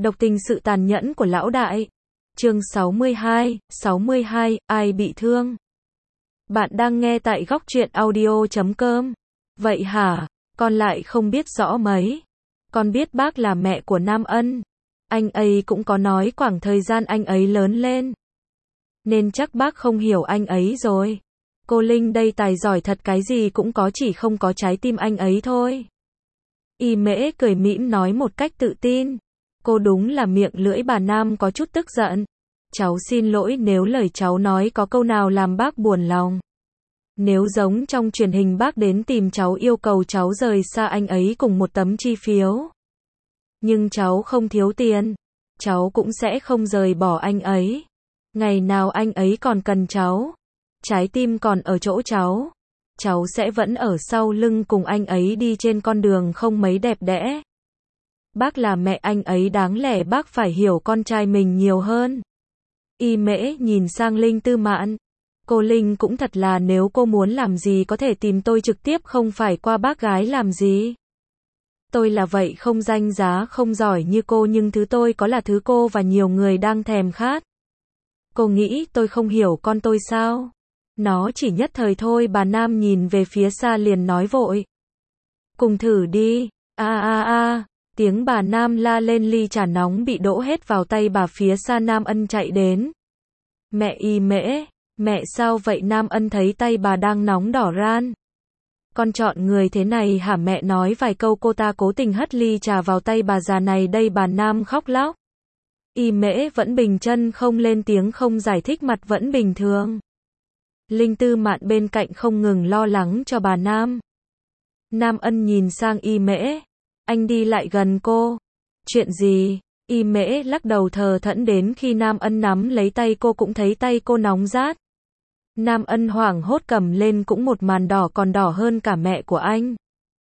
Độc tình sự tàn nhẫn của lão đại. Chương 62, ai bị thương? Bạn đang nghe tại góc truyện audio.com. Vậy hả? Con lại không biết rõ mấy. Con biết bác là mẹ của Nam Ân. Anh ấy cũng có nói khoảng thời gian anh ấy lớn lên. Nên chắc bác không hiểu anh ấy rồi. Cô Linh đây tài giỏi thật, cái gì cũng có, chỉ không có trái tim anh ấy thôi. Y Mễ cười mỉm nói một cách tự tin. Cô đúng là miệng lưỡi bà Nam có chút tức giận. Cháu xin lỗi nếu lời cháu nói có câu nào làm bác buồn lòng. Nếu giống trong truyền hình bác đến tìm cháu yêu cầu cháu rời xa anh ấy cùng một tấm chi phiếu. Nhưng cháu không thiếu tiền. Cháu cũng sẽ không rời bỏ anh ấy. Ngày nào anh ấy còn cần cháu. Trái tim còn ở chỗ cháu. Cháu sẽ vẫn ở sau lưng cùng anh ấy đi trên con đường không mấy đẹp đẽ. Bác là mẹ anh ấy, đáng lẽ bác phải hiểu con trai mình nhiều hơn. Y Mễ nhìn sang Linh Tư Mạn. Cô Linh cũng thật là, nếu cô muốn làm gì có thể tìm tôi trực tiếp, không phải qua bác gái làm gì. Tôi là vậy, không danh giá, không giỏi như cô, nhưng thứ tôi có là thứ cô và nhiều người đang thèm khát. Cô nghĩ tôi không hiểu con tôi sao? Nó chỉ nhất thời thôi. Bà Nam nhìn về phía xa liền nói vội. Cùng thử đi. Tiếng bà Nam la lên, ly trà nóng bị đổ hết vào tay bà. Phía xa Nam Ân chạy đến. Mẹ Y Mễ, mẹ sao vậy? Nam Ân thấy tay bà đang nóng đỏ ran. Con chọn người thế này hả? Mẹ nói vài câu, cô ta cố tình hất ly trà vào tay bà già này đây. Bà Nam khóc lóc. Y Mễ vẫn bình chân không lên tiếng, không giải thích, mặt vẫn bình thường. Linh Tư Mạn bên cạnh không ngừng lo lắng cho bà Nam. Nam Ân nhìn sang Y Mễ. Anh đi lại gần cô. Chuyện gì? Y Mễ lắc đầu thờ thẫn, đến khi Nam Ân nắm lấy tay cô cũng thấy tay cô nóng rát. Nam Ân hoảng hốt cầm lên, cũng một màn đỏ, còn đỏ hơn cả mẹ của anh.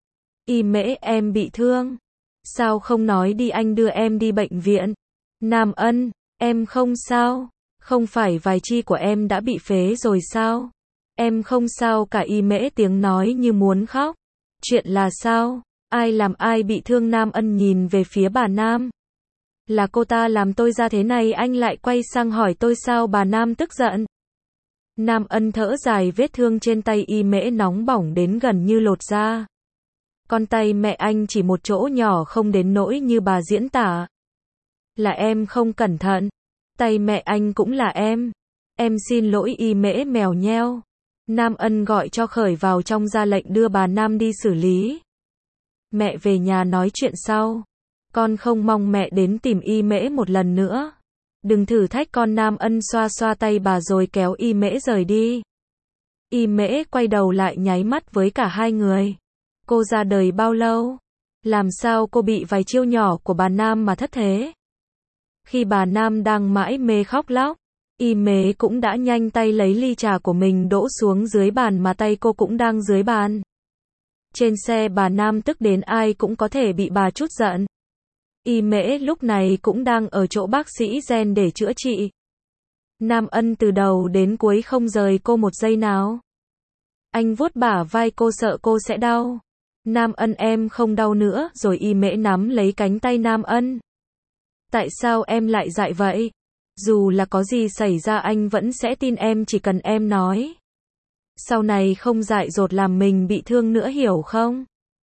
Y Mễ, em bị thương. Sao không nói đi, anh đưa em đi bệnh viện. Nam Ân, em không sao. Không phải vài chi của em đã bị phế rồi sao? Em không sao cả. Y Mễ tiếng nói như muốn khóc. Chuyện là sao? Ai làm ai bị thương? Nam Ân nhìn về phía bà Nam. Là cô ta làm tôi ra thế này. Anh lại quay sang hỏi tôi sao? Bà Nam tức giận. Nam Ân thở dài, vết thương trên tay Y Mễ nóng bỏng đến gần như lột da. Con tay mẹ anh chỉ một chỗ nhỏ, không đến nỗi như bà diễn tả. Là em không cẩn thận. Tay mẹ anh cũng là em. Em xin lỗi. Y Mễ mèo nheo. Nam Ân gọi cho Khởi vào trong, ra lệnh đưa bà Nam đi xử lý. Mẹ về nhà nói chuyện sau. Con không mong mẹ đến tìm Y Mễ một lần nữa. Đừng thử thách con. Nam Ân xoa xoa tay bà rồi kéo Y Mễ rời đi. Y Mễ quay đầu lại nháy mắt với cả hai người. Cô ra đời bao lâu? Làm sao cô bị vài chiêu nhỏ của bà Nam mà thất thế? Khi bà Nam đang mãi mê khóc lóc, Y Mễ cũng đã nhanh tay lấy ly trà của mình đổ xuống dưới bàn, mà tay cô cũng đang dưới bàn. Trên xe bà Nam tức đến ai cũng có thể bị bà chút giận. Y Mễ lúc này cũng đang ở chỗ bác sĩ gen để chữa trị. Nam Ân từ đầu đến cuối không rời cô một giây nào. Anh vuốt bả vai cô, sợ cô sẽ đau. Nam Ân, em không đau nữa rồi. Y Mễ nắm lấy cánh tay Nam Ân. Tại sao em lại dại vậy? Dù là có gì xảy ra anh vẫn sẽ tin em, chỉ cần em nói. Sau này không dại dột làm mình bị thương nữa, hiểu không?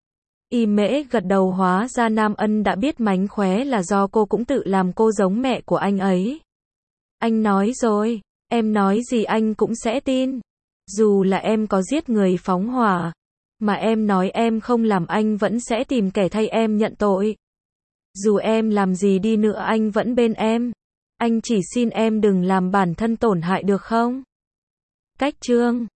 Y Mễ gật đầu, hóa ra Nam Ân đã biết mánh khóe là do cô cũng tự làm cô giống mẹ của anh ấy. Anh nói rồi, em nói gì anh cũng sẽ tin. Dù là em có giết người phóng hỏa, mà em nói em không làm, anh vẫn sẽ tìm kẻ thay em nhận tội. Dù em làm gì đi nữa anh vẫn bên em. Anh chỉ xin em đừng làm bản thân tổn hại được không? Cách chương